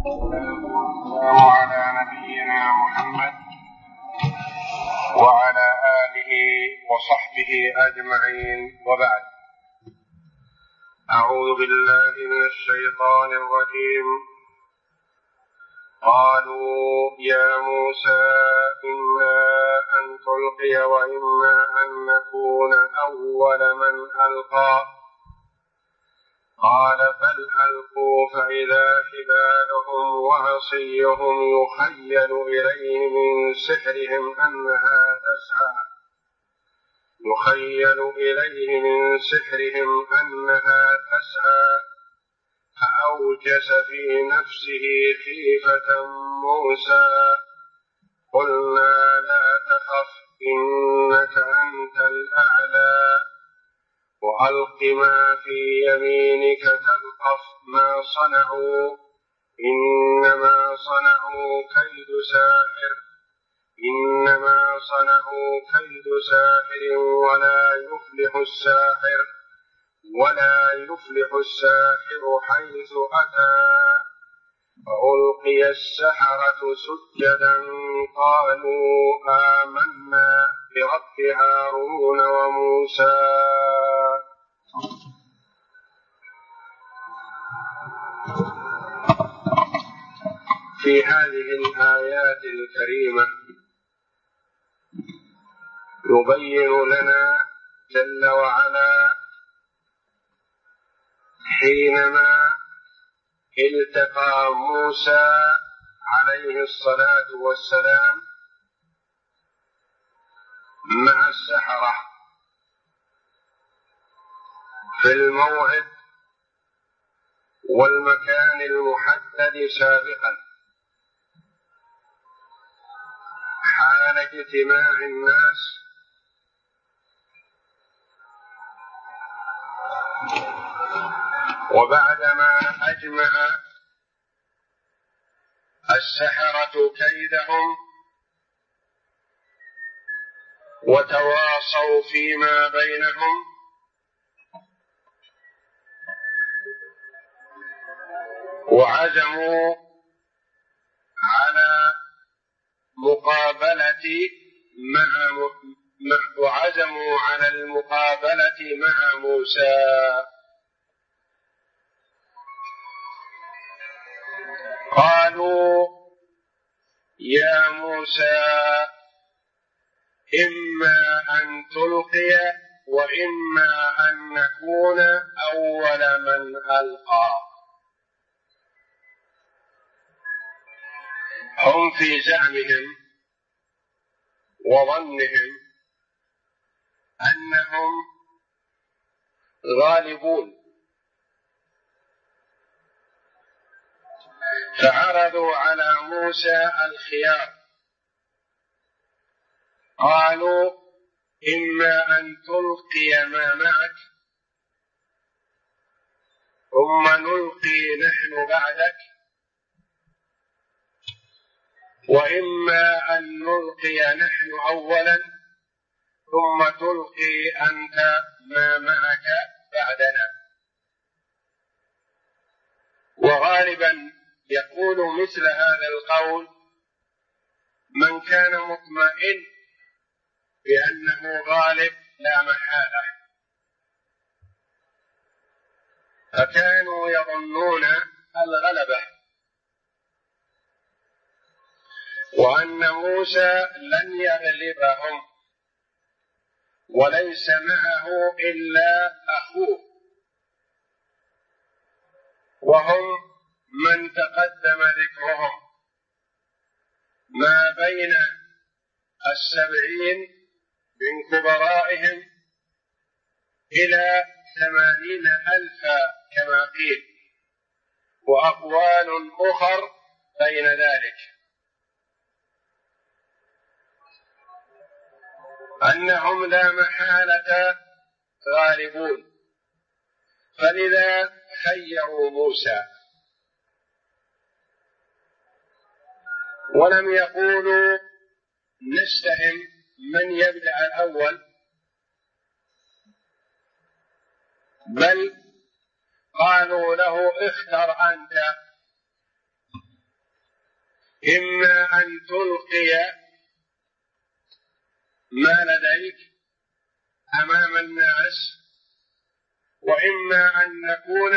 وعلى نبينا محمد وعلى آله وصحبه أجمعين، وبعد. أعوذ بالله من الشيطان الرجيم. قالوا يا موسى إما أن تلقي وإما أن نكون أول من ألقى، قال بل ألقوا فإذا حبالهم وعصيهم يخيل إليه من سحرهم أنها تسعى فأوجس في نفسه خيفة موسى. قلنا لا تخف إنك أنت الأعلى وألق ما في يمينك تلقف ما صنعوا إنما صنعوا كيد ساحر ولا يفلح الساحر حيث أتى. فألقي السحرة سجدا قالوا آمنا برب هارون وموسى. في هذه الآيات الكريمة يبين لنا جل وعلا حينما التقى موسى عليه الصلاة والسلام مع السحرة في الموعد والمكان المحدد سابقا حال اجتماع الناس، وبعدما أجمع السحرة كيدهم وتواصوا فيما بينهم، وعزموا على المقابلة مع موسى. قالوا يا موسى إما أن تلقي وإما أن نكون أول من ألقى. هم في زعمهم وظنهم أنهم غالبون، فعرضوا على موسى الخيار. قالوا إما أن تلقي ما معك ثم نلقي نحن بعدك، وإما أن نلقي نحن أولا ثم تلقي أنت ما معك بعدنا. وغالبا يقول مثل هذا القول من كان مطمئن بأنه غالب لا محالة، فكانوا يظنون الغلبة وأن موسى لن يغلبهم وليس معه إلا أخوه، وهم من تقدم ذكرهم ما بين 70 من كبرائهم إلى 80,000 كما قيل، وأقوال أخر بين ذلك، أنهم لا محالة غالبون. فلذا خيروا موسى ولم يقولوا نستهم من يبدأ الأول، بل قالوا له اختر أنت إما أن تلقي ما لديك أمام الناس، وإما أن نكون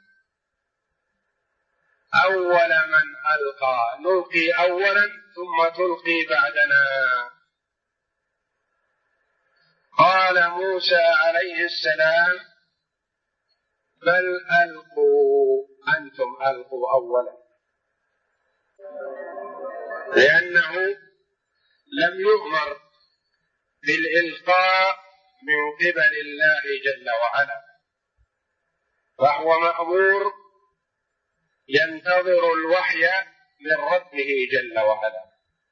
أول من ألقى، نلقي أولا ثم تلقي بعدنا. قال موسى عليه السلام: بل ألقوا، أنتم ألقوا أولا، لأنه لم يؤمر بالإلقاء من قبل الله جل وعلا، فهو مأمور ينتظر الوحي من ربه جل وعلا.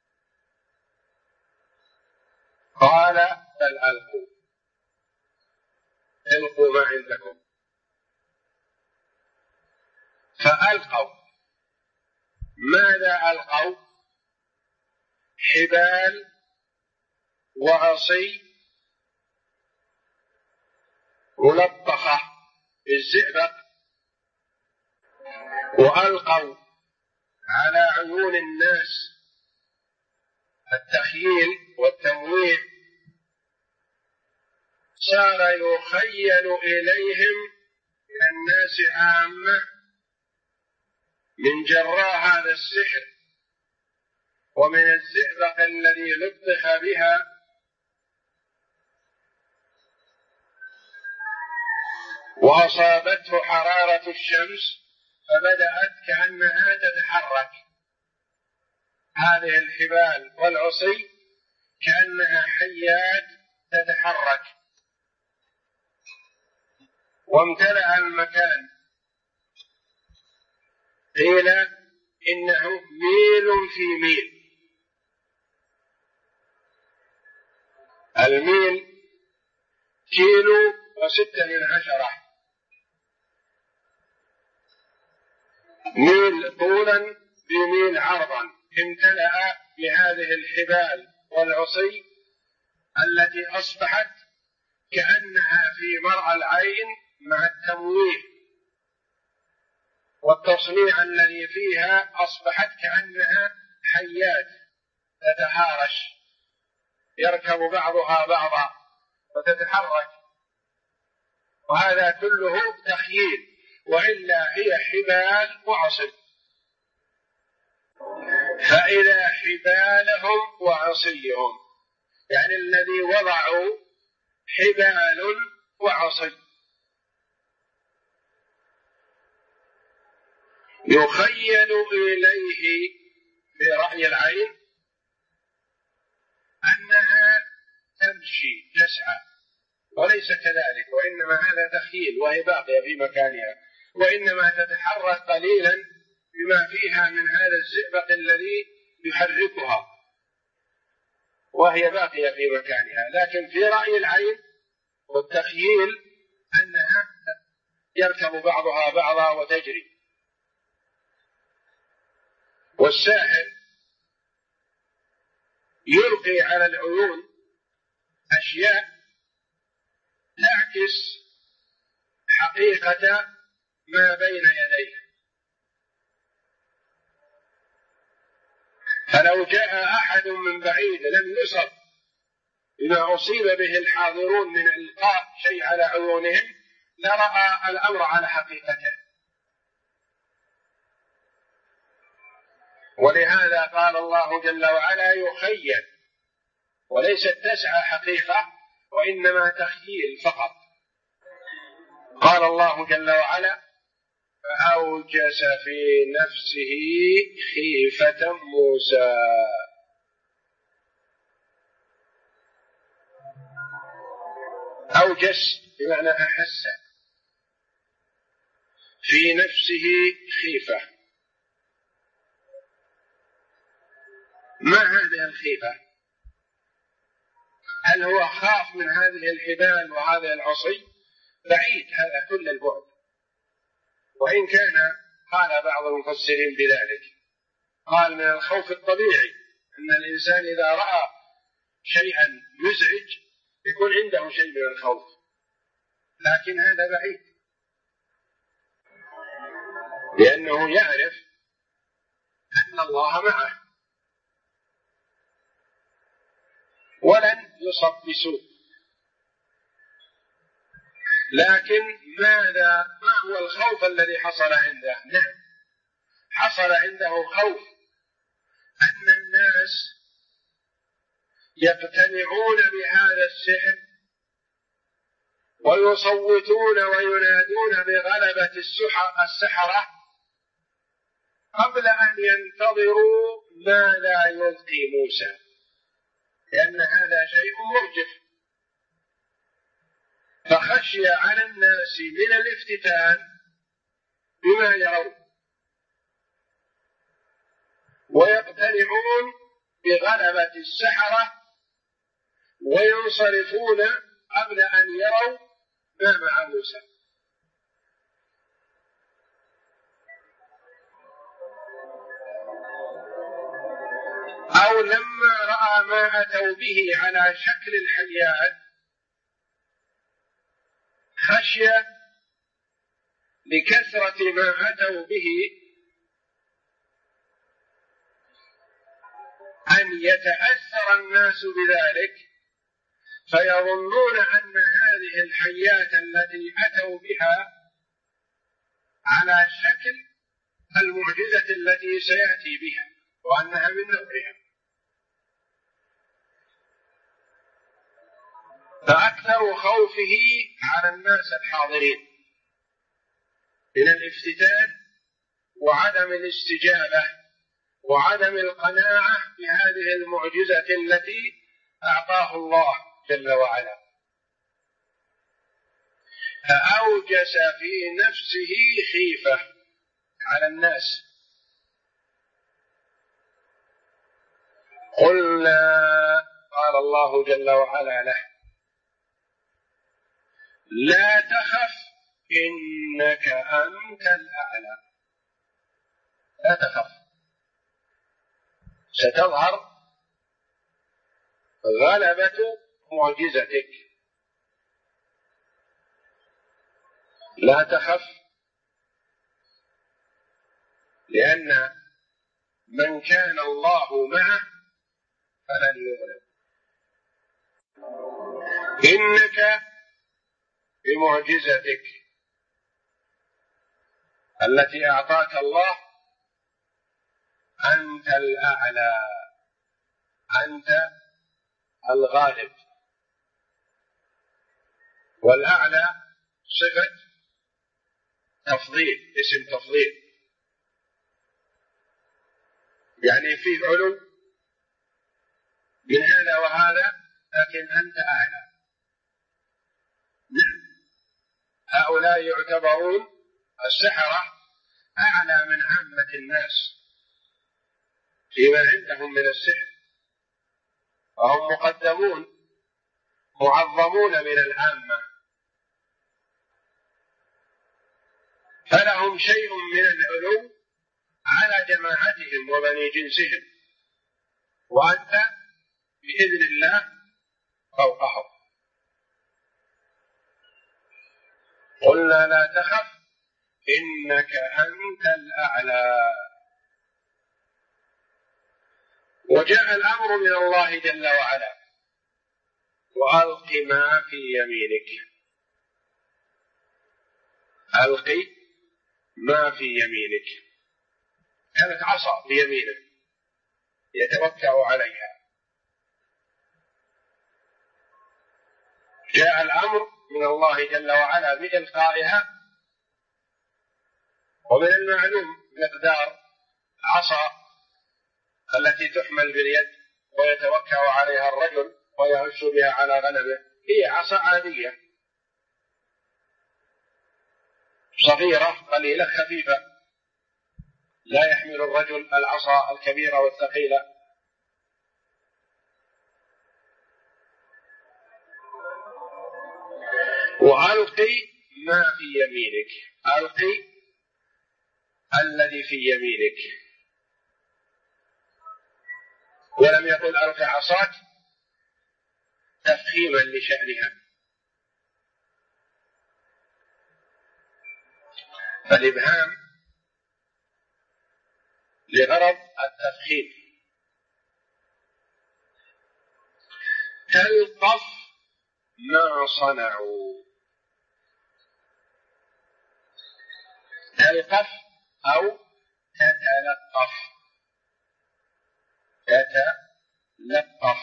قال: بل ألقوا، القوا ما عندكم. فألقوا. ماذا ألقوا؟ حبال وعصي ملطخة بالزئبق، وألقوا على عيون الناس التخييل والتمويه، صار يخيل إليهم من الناس عامة من جراء هذا السحر ومن الزئبق الذي لطخ بها، وأصابته حرارة الشمس فبدأت كأنها تتحرك. هذه الحبال والعصي كأنها حيات تتحرك، وامتلأ المكان. قيل إنه ميل في ميل. الميل 1.6 ميل طولا بميل عرضا، امتلأ بهذه الحبال والعصي التي أصبحت كأنها في مرعى العين مع التمويه والتصنيع الذي فيها، أصبحت كأنها حيات تتهارش، يركب بعضها بعضا وتتحرك، وهذا كله تخييل، وإلا هي حبال وعصي. فإذا حبالهم وعصيهم، يعني الذي وضعوا حبال وعصي، يخيل إليه في رأي العين أنها تمشي تسعى، وليس كذلك، وإنما هذا تخيل، وهي باقية في مكانها، وإنما تتحرك قليلا بما فيها من هذا الزئبق الذي يحركها، وهي باقية في مكانها. لكن في رأي العين والتخييل أنها يركب بعضها بعضا وتجري. والساحر يلقي على العيون أشياء تعكس حقيقة ما بين يديه، فلو جاء أحد من بعيد لم يصب بما أصيب به الحاضرون من إلقاء شيء على عيونهم لرأى الأمر على حقيقته. ولهذا قال الله جل وعلا: يخيل، وليست تسعى حقيقة، وإنما تخييل فقط. قال الله جل وعلا: فأوجس في نفسه خيفة موسى. أوجس بمعنى أحس، في نفسه خيفة. ما هذه الخيفة؟ هل هو خاف من هذه الحبال وهذه العصي؟ بعيد هذا كل البعد، وإن كان قال بعض المفسرين بذلك، قال من الخوف الطبيعي أن الإنسان إذا رأى شيئا يزعج يكون عنده شيء من الخوف، لكن هذا بعيد، لأنه يعرف أن الله معه ولن يصب بسوء. لكن ما هو الخوف الذي حصل عنده؟ نعم، حصل عنده خوف أن الناس يقتنعون بهذا السحر ويصوتون وينادون بغلبة السحرة قبل أن ينتظروا ما لا يلقي موسى، لأن هذا شيء مرجف. فخشي على الناس من الافتتان بما يرون ويقتنعون بغلبة السحرة وينصرفون قبل أن يروا ما مع موسى. أو لما رأى ما أتوا به على شكل الحيات خشي لكثرة ما أتوا به أن يتأثر الناس بذلك فيظنون أن هذه الحيات التي أتوا بها على شكل المعجزة التي سيأتي بها وأنها من نوعها. فأكثر خوفه على الناس الحاضرين من الافتتان وعدم الاستجابة وعدم القناعة بهذه المعجزة التي أعطاه الله جل وعلا، فأوجس في نفسه خيفة على الناس. قلنا، قال الله جل وعلا له: لا تخف إنك أنت الأعلى. لا تخف، ستظهر غلبة معجزتك. لا تخف، لأن من كان الله معه فلن يغلب. إنك بمعجزتك التي أعطاك الله أنت الأعلى، أنت الغالب. والأعلى صفة تفضيل، اسم تفضيل، يعني فيه علو من هذا وهذا، لكن أنت أعلى. نعم، هؤلاء يعتبرون السحرة أعلى من عامة الناس فيما عندهم من السحر، وهم مقدمون معظمون من العامة، فلهم شيء من العلو على جماعتهم وبني جنسهم، وأنت بإذن الله فوقهم. قلنا لا تخف إنك أنت الأعلى. وجاء الأمر من الله جل وعلا: وألق ما في يمينك. ألق ما في يمينك. كانت عصا بيمينه يتوكأ عليها. جاء الأمر من الله جل وعلا بإلقائها، ومن المعلوم مقدار العصا التي تحمل باليد ويتوكأ عليها الرجل ويهش بها على غنمه هي عصا عادية صغيرة قليلة خفيفة، لا يحمل الرجل العصا الكبيرة والثقيلة. وألقي ما في يمينك. ألقي الذي في يمينك، ولم يقل ألق عصاك تفخيما لشأنها، فالإبهام لغرض التفخيم. تلقف ما صنعوا. تلقف أو تتلقف. تتلقف،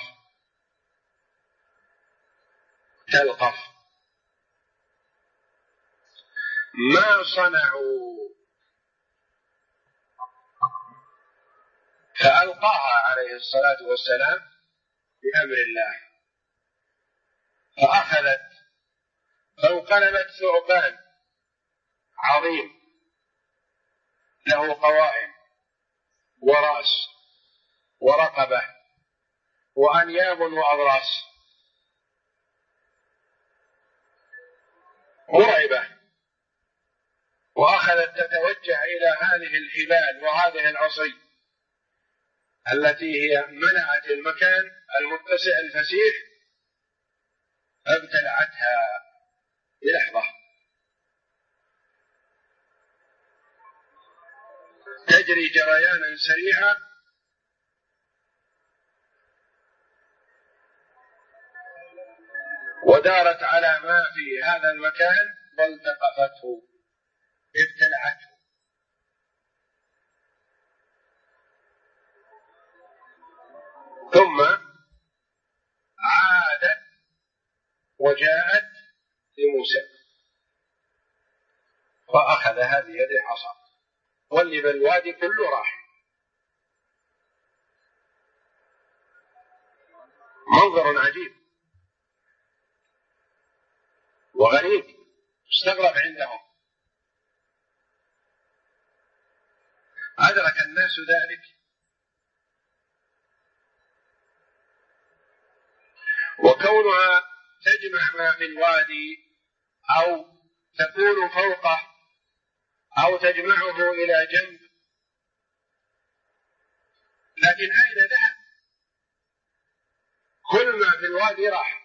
تلقف ما صنعوا. فألقاها عليه الصلاة والسلام بأمر الله، فأخذت فانقلبت ثعبان عظيم له قوائم ورأس ورقبة وأنياب وأضراس، مرعبة، وأخذت تتوجه إلى هذه الحبال وهذه العصي التي هي منعت المكان المتسع الفسيح، ابتلعتها بلحظة، تجري جريانا سريعا، ودارت على ما في هذا المكان والتقطته، ابتلعته. ثم عادت وجاءت لموسى فأخذها بيد عصا، واللي بالوادي كله راح. منظر عجيب وغريب، استغرب عندهم. أدرك الناس ذلك، وكونها تجمع ما في الوادي أو تكون فوقه أو تجمعه إلى جنب، لكن أين ذهب؟ كل ما في الوادي راح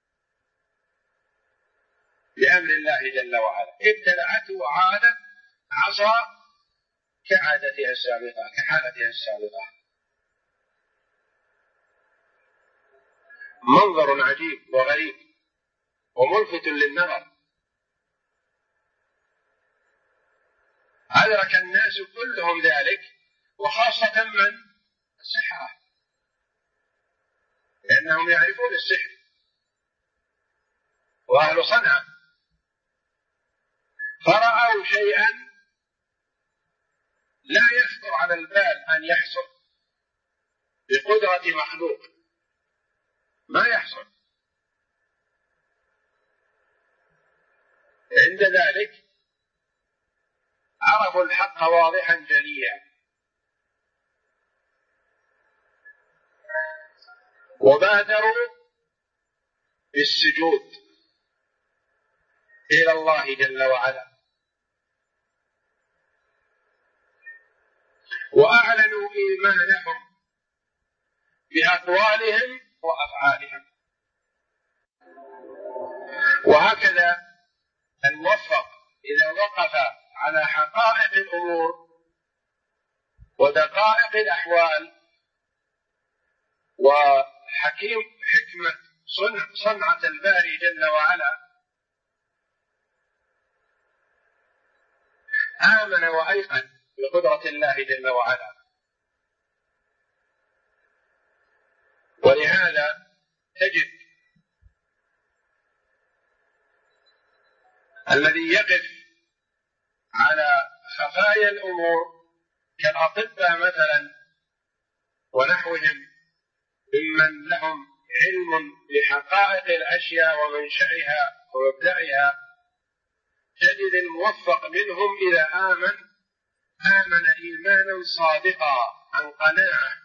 بأمر الله جل وعلا. ابتلعته وعادت عصا كعادتها السابقة، كحالتها السابقة. منظر عجيب وغريب وملفت للنظر. أدرك الناس كلهم ذلك، وخاصة من السحرة، لأنهم يعرفون السحر وأهل صنعاء، فرأوا شيئا لا يخطر على البال أن يحصل بقدرة مخلوق، ما يحصل. عند ذلك عرفوا الحق واضحا جليا، وبادروا بالسجود إلى الله جل وعلا، وأعلنوا إيمانهم بأقوالهم وأفعالهم. وهكذا الموفق إذا وقف على حقائق الأمور ودقائق الأحوال وحكمة صنعة الباري جل وعلا، آمن وأيقن بقدرة الله جل وعلا. ولهذا تجد الذي يقف على خفايا الأمور كالأطباء مثلا ونحوهم ممن لهم علم بحقائق الأشياء ومنشأها ومبدأها، تجد الموفق منهم إذا آمن إيمانا صادقا عن قناعة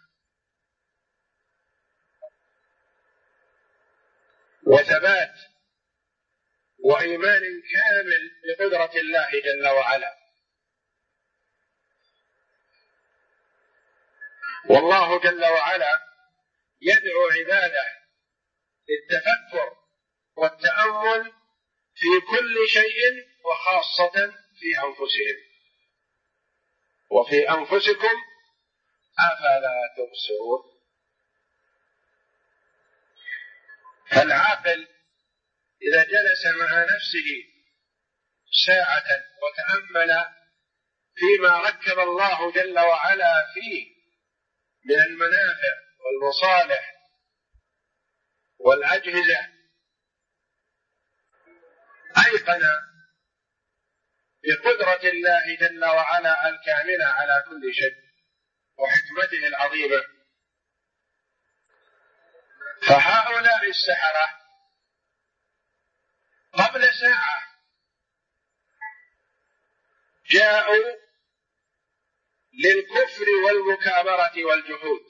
وثبات وإيمان كامل بقدرة الله جل وعلا. والله جل وعلا يدعو عباده للتفكر والتأمل في كل شيء، وخاصة في أنفسهم. وفي أنفسكم أفلا تبصرون. فالعاقل إذا جلس مع نفسه ساعة وتأمل فيما ركب الله جل وعلا فيه من المنافع والمصالح والأجهزة، أيقن بقدرة الله جل وعلا الكاملة على كل شيء وحكمته العظيمة. فهؤلاء السحرة قبل ساعة جاءوا للكفر والمكابرة والجحود،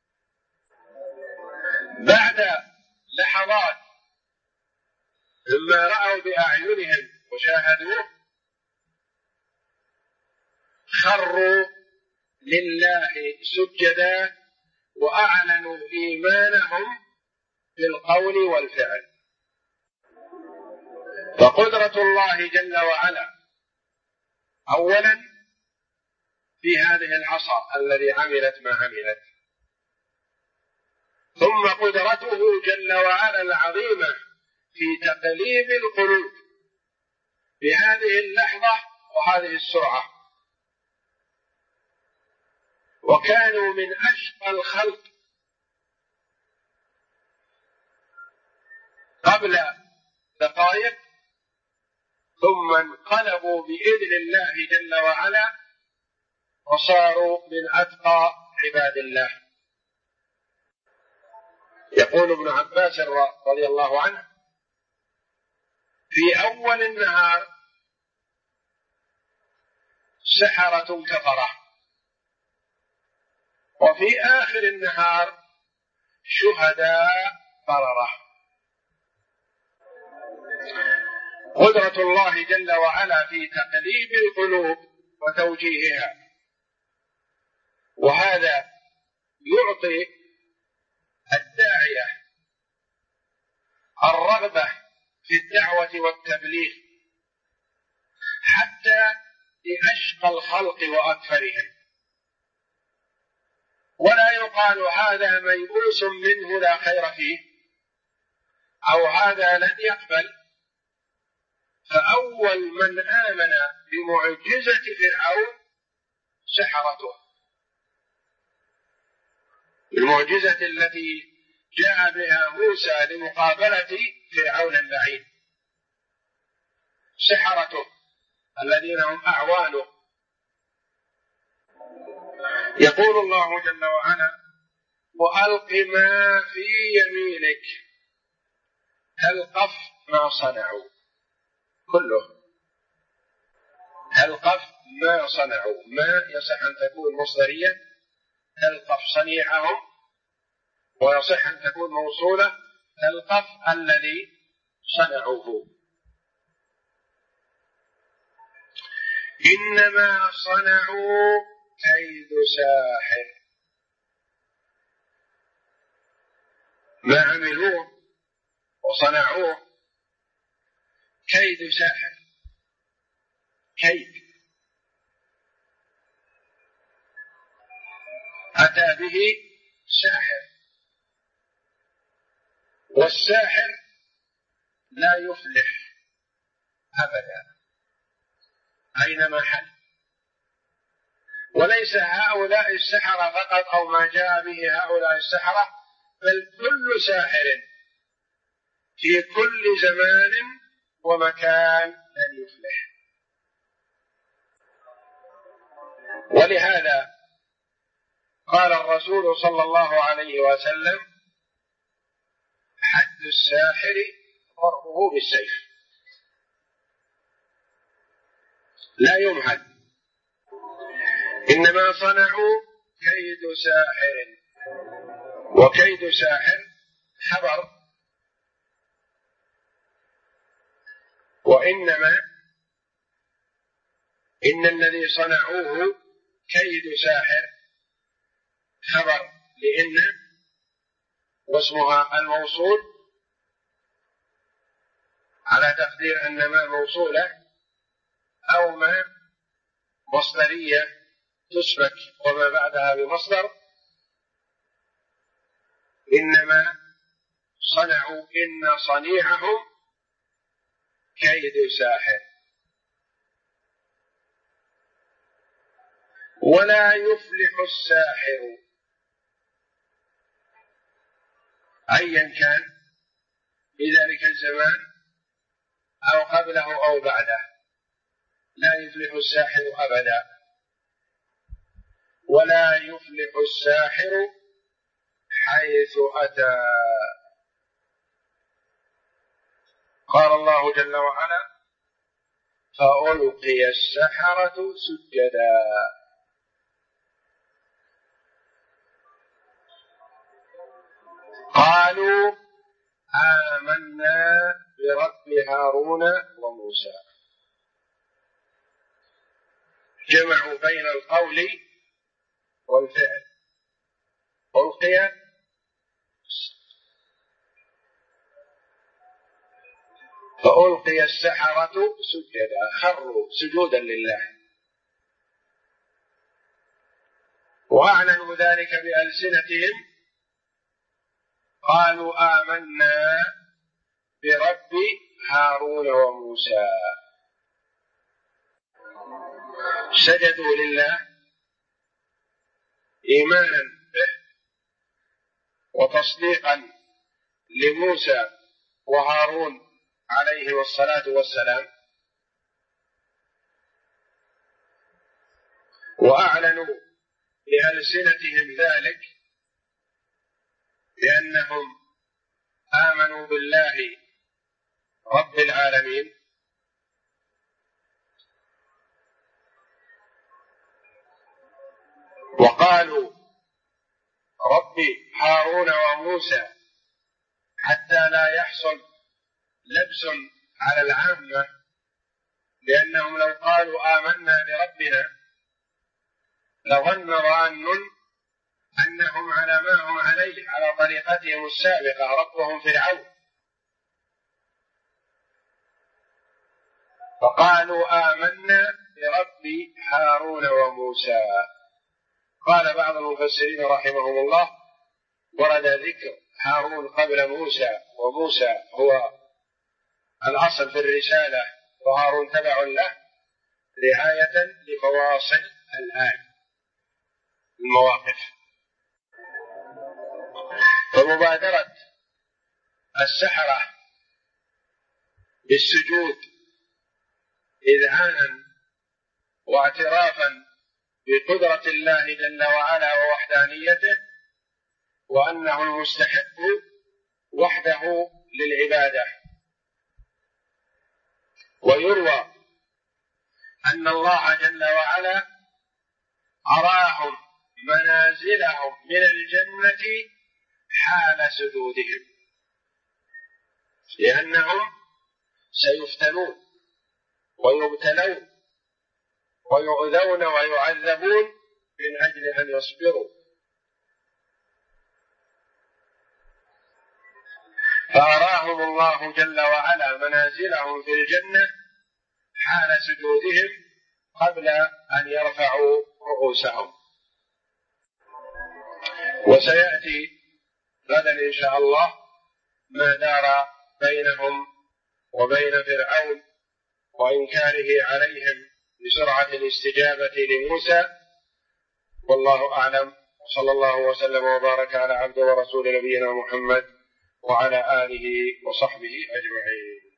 بعد لحظات مما رأوا بأعينهم وشاهدوه خروا لله سجدا وأعلنوا إيمانهم بالقول والفعل. فقدرة الله جل وعلا أولا في هذه العصا الذي عملت ما عملت، ثم قدرته جل وعلا العظيمة في تقليب القلوب بهذه اللحظة وهذه السرعة. وكانوا من أشقى الخلق قبل دقائق، ثم انقلبوا بإذن الله جل وعلا وصاروا من أتقى عباد الله. يقول ابن عباس رضي الله عنه: في أول النهار سحرة كفرة، وفي آخر النهار شهداء بررة. قدرة الله جل وعلا في تقليب القلوب وتوجيهها، وهذا يعطي الداعية الرغبة في الدعوة والتبليغ حتى لأشقى الخلق وأكثرهم، ولا يقال هذا ميؤوس منه لا خير فيه أو هذا لن يقبل. فأول من آمن بمعجزة فرعون سحرته، المعجزة التي جاء بها موسى لمقابلة فرعون اللعين، سحرته الذين هم أعوانه. يقول الله جل وعلا: وألق ما في يمينك تلقف ما صنعوا، كله تلقف ما صنعوا. ما يصح أن تكون مصدرية تلقف صنيعهم، ويصح أن تكون موصولة تلقف الذي صنعوه. إنما صنعوا كيد ساحر، ما عملوه وصنعوه كيد ساحر، كيد أتى به ساحر، والساحر لا يفلح أبدا أينما حل. وليس هؤلاء السحرة فقط أو ما جاء به هؤلاء السحرة، بل كل ساحر في كل زمان ومكان لن يفلح. ولهذا قال الرسول صلى الله عليه وسلم: حد الساحر ضربه بالسيف، لا يمحد. إنما صنعوا كيد ساحر، وكيد ساحر خبر، وإنما إن الذي صنعوه كيد ساحر خبر لإن، واسمها الموصول على تقدير أن ما موصولة أو ما مصدرية تسبك وما بعدها بمصدر. إنما صنعوا إن صنيعهم كيد ساحر. ولا يفلح الساحر أيا كان في ذلك الزمان أو قبله أو بعده، لا يفلح الساحر أبدا. ولا يفلح الساحر حيث أتى. قال الله جل وعلا: فألقي السحرة سجدا. قالوا آمنا برب هارون وموسى. جمعوا بين القول والفعل. ألقي فألقي السحرة سجدا، خروا سجودا لله، وأعلنوا ذلك بألسنتهم. قالوا آمنا برب هارون وموسى. سجدوا لله إيمانا به وتصديقا لموسى وهارون عليه الصلاة والسلام، وأعلنوا بألسنتهم ذلك بأنهم آمنوا بالله رب العالمين. وقالوا رب هارون وموسى حتى لا يحصل لبس على العامة، لأنهم لو قالوا آمنا بربنا لظن ظان أنهم على ما هم عليه على طريقتهم السابقة ربهم فرعون. فقالوا آمنا برب هارون وموسى. قال بعض المفسرين رحمهم الله: ورد ذكر هارون قبل موسى، وموسى هو الأصل في الرسالة وهارون تبع له، رعاية لفواصل الآية المواقف. فمبادرة السحرة بالسجود إذعانا واعترافا بقدرة الله جل وعلا ووحدانيته، وأنه المستحق وحده للعبادة. ويروى أن الله جل وعلا أراهم منازلهم من الجنة حال سجودهم، لأنهم سيفتنون ويبتلون ويؤذون ويعذبون من أجل أن يصبروا. فأراهم الله جل وعلا منازلهم في الجنة حال سجودهم قبل أن يرفعوا رؤوسهم. وسيأتي غدا إن شاء الله ما دار بينهم وبين فرعون وإنكاره عليهم بسرعة الاستجابة لموسى. والله أعلم، وصلى الله وسلم وبارك على عبده ورسول نبينا محمد وعلى آله وصحبه أجمعين.